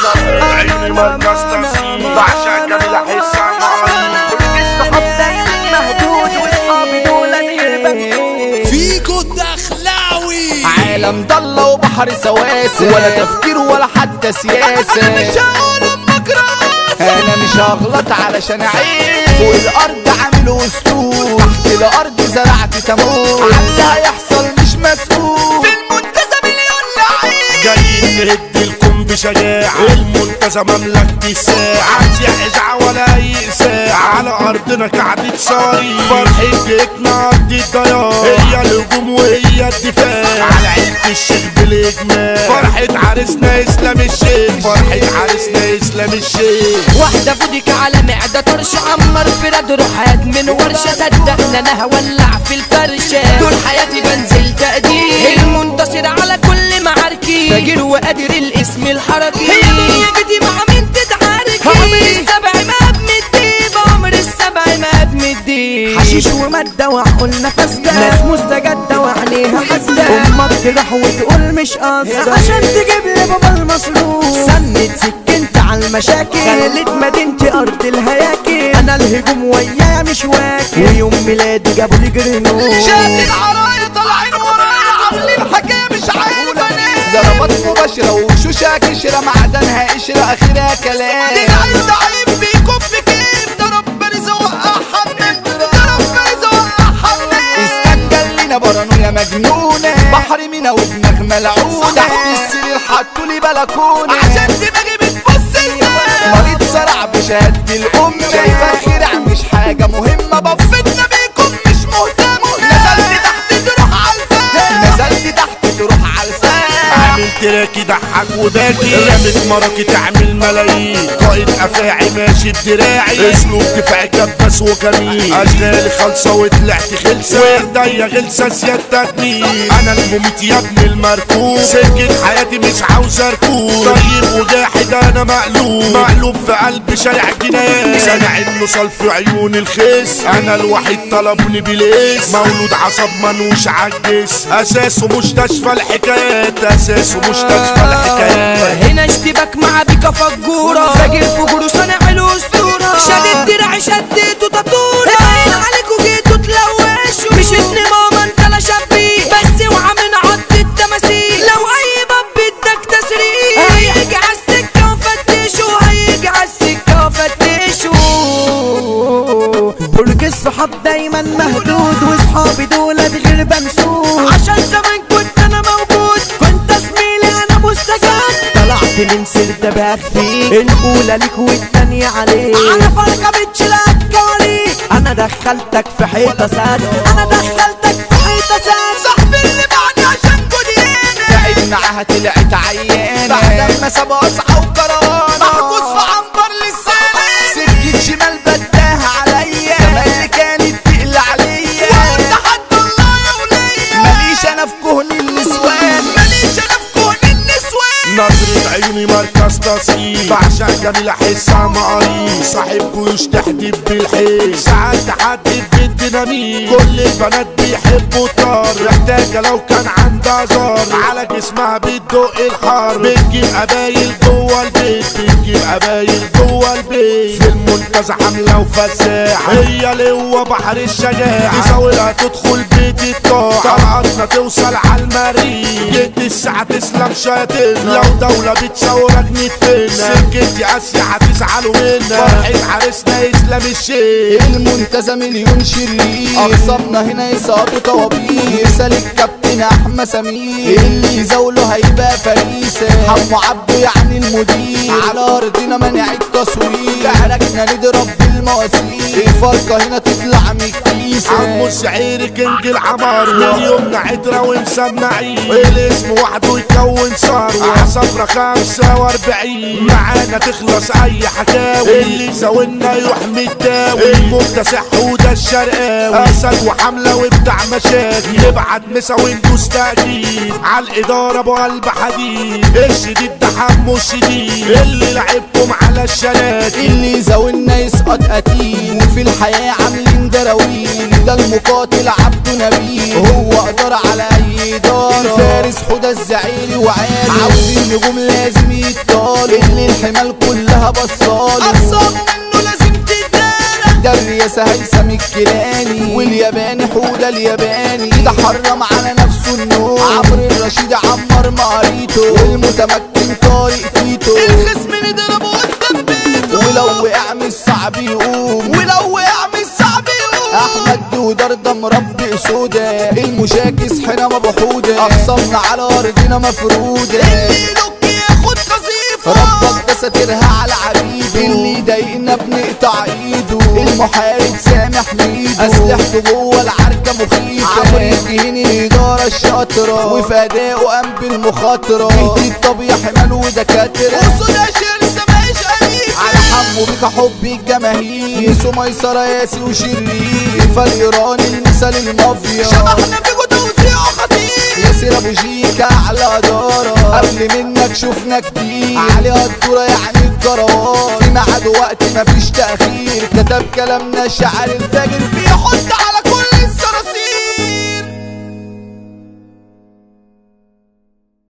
عيني مركز تصميم بعشق جميل احس الصحاب دايما مهدود واصحابي دول الغربة فيكو الدخلاوي عالم ضلة وبحر سواسة ولا تفكير ولا حتى سياسة انا مش هقول امك راسة انا مش هغلط علشان اعيش فوق الارض عامل اسطول تحت الارض زرعت تموت عاللي هيحصل مش مسؤول في المنتزه مليون لعيب جايين نهد لكم بشجاعة المنتزه مملكة الساعة مش إزعاء ولا أي إساعة على أرضنا قعدة صاري فرحة جيتنا قد الضياع هي الهجوم وهي الدفاع على عيلة الشيخ بالإجماع فرحة عريسنا إسلام الشيخ فرحة عريسنا إسلام الشيخ واحدة فوديك على معدة طرش عمر في رد روحات من ورشة صدقنا انا هولع في الفرشة طول حياتي بنزل تقدير المنتصر على كل معاركي فاجر وقادر الاسم الحركي هي دنيتي مع مين تتعاركي عمر السبع ما بمدي بعمر السبع ما بمدي حشيش ومادة وعقولنا فاسدة ناس مستجدة وعليها حسدة امك تروح وتقول مش قصدة عشان تجيب لي بابا المصروف سند سكنت على المشاكل خلت مدينتي ارض الهياكل انا الهجوم ويايا مش واكل ويوم ميلادي جابوا لي جرنوش شاد العرايا طالعين ورايا عاملين حكاية مش عارف انام ضربات مباشرة وشوشة كشرة معدنها قشرة اخرها كلام العين ضعيف بيكون في كيف ده ربنا زوقها حنان ده ربنا زوقها حنان استنجل لينا برانويا مجنونة بحر مينا ودماغ ملعونة تحت السرير حطولي بلكونة عشان دماغي بتبص لنا مريض صرع بشهادة الام شايفة خير مش حاجة مهمة فتنا بيكون مش مهتم نزلت تحت تروح عالفان نزلت تحت تروح على عامل تراكي ضحك وباكي رمت مراكي تعمل ملايين قائد افاعي ماشي بدراعي اسلوب دفاعي كبس وجميل اشغالي خالصه وطلعت خلصه وايديا غلسه سيادتك مين انا المميت يا ابن المركوب سكت حياتي مش عاوز اركوب طيب وجاحد انا مقلوب في قلب شارع جنان سامع النصال في عيون الخيس انا الوحيد طلبوني بالاسم مولود عصب منوش عالجسم اساسه مستشفى الحكايات اساسه مستشفى الحكايات هنا اشتباك مع بيكا فجورة فاجر فجور صانع الاسطورة شدت دراعي شديته تطورة باين عليكوا جيتوا تلوشوا مش ابن ماما انت لا شبيه بس اوعى من عض التماثيل لو اي باب بدك تسريح هيجي عالسكة وفتشوا هيجي عالسكة وفتشوا برج الصحاب دايما مهدود واصحابي دول غير بنسود عشان زمان كنت انا موجود كنت زميلي انا مستجد طلعت من سرد بخفيك الاولى ليك والتانية عليك انا فرقة بتشيلك كواليك انا دخلتك في حيطة سد انا دخلتك في حيطة سد صاحبي اللي بعدي عشان كودينا تعب معاها طلعت عيانة بعد ما سابوا قصعة وكرانة محبوس في عنبر للسنة سكة شمال بداها عليا كمان اللي كانت تقل عليا وقلت حد الله يا وليا ماليش انا في كهن النسوان ماليش انا في كون النسوان نظرة عيوني مركز تصيب بعشق جميل احسها مقاريب صاحب جيوش تحديد بالحيل ساعات تحدد بالديناميت كل البنات بيحبوا الطار محتاجة لو كان عندها زار على جسمها بتدق الحر بتجيب قبايل جوه البيت بتجيب قبايل جوه البيت في المنتزه حملة وفساحة هي لوا بحر الشجاعة تزاولها تدخل بيت الطاعة طلعتنا توصل على المريخ جيت الساعة تسلم شياطين لو دولة بتصورك نتفنا سكتي اسيا هتزعلوا منا فرحة عريسنا اسلام الشيخ المنتزه مليون شرير اقصابنا هنا يسقطوا طوابير مثال الكابتن احمد سمير اللي يزاوله هيبقى فريسة حمو عبده يعني المدير على ارضنا منع التصوير كهرجنا نضرب بالمواسير الفرقة هنا تطلع من الكيسة عمو الشعير كنج العمار من يومنا عترة ومسمعين الاسم وحده يكون ثروة عصفرة 45 معانا تخلص اي حكاوي اللي زاولنا يحمي الداوي المكتسح وده الشرقاوي اسد وحملة وبتاع مشاكل يبعت مسا وندوس تأكيد عالإدارة ابو قلب حديد الشديد ده حمو الشديد اللي لعبكم على الشلاكل اللي يزاولنا يسقط قتيل وفي الحياة عاملين دراويل ده المقاتل عبده نبيل هو قدر على اي دار الفارس حدى الزعيري وعالي عاوزين نجوم لازم يتطار بطاله اللي الحمال كلها بصاله اخصامه منه لازم تتدارى. ده الرئاسة هيثم الكيلاني والياباني حودة الياباني ده حرم على نفسه النوم عمرو الرشيد عمر مقاريته والمتمكن طارق تيتو الخصم نضربه قدام بيته ولو وقع مش صعب يقوم ولو وقع مش صعب يقوم. احمد دودار ده مربي سودا المشاكس حنا مبحوده اخصامنا على ارضنا مفروده اللي يدك ياخد قصيفة. ربك ده ساترها على عبيده اللي يضايقنا بنقطع ايده المحارب سامح ميدو اسلحته جوه العركه مخيفه عمرو الدهيني الاداره الشاطره وفي ادائه قام بالمخاطره اهدي الطبيعي حمال ودكاتره وصودا شرسة ماهيش قريبة. على حمو بيك حب الجماهير يسو ميسره ياسي وشرير فالايراني المثال المافيا شبحنا فيكو توزيعه خطير. ياسر ابو جيكا على دارة قبل منك شفنا كتير عليها الدورة يعني الجروات في ميعاد وقت مفيش تأخير كتب كلامنا الشعر الفاجر بيحط على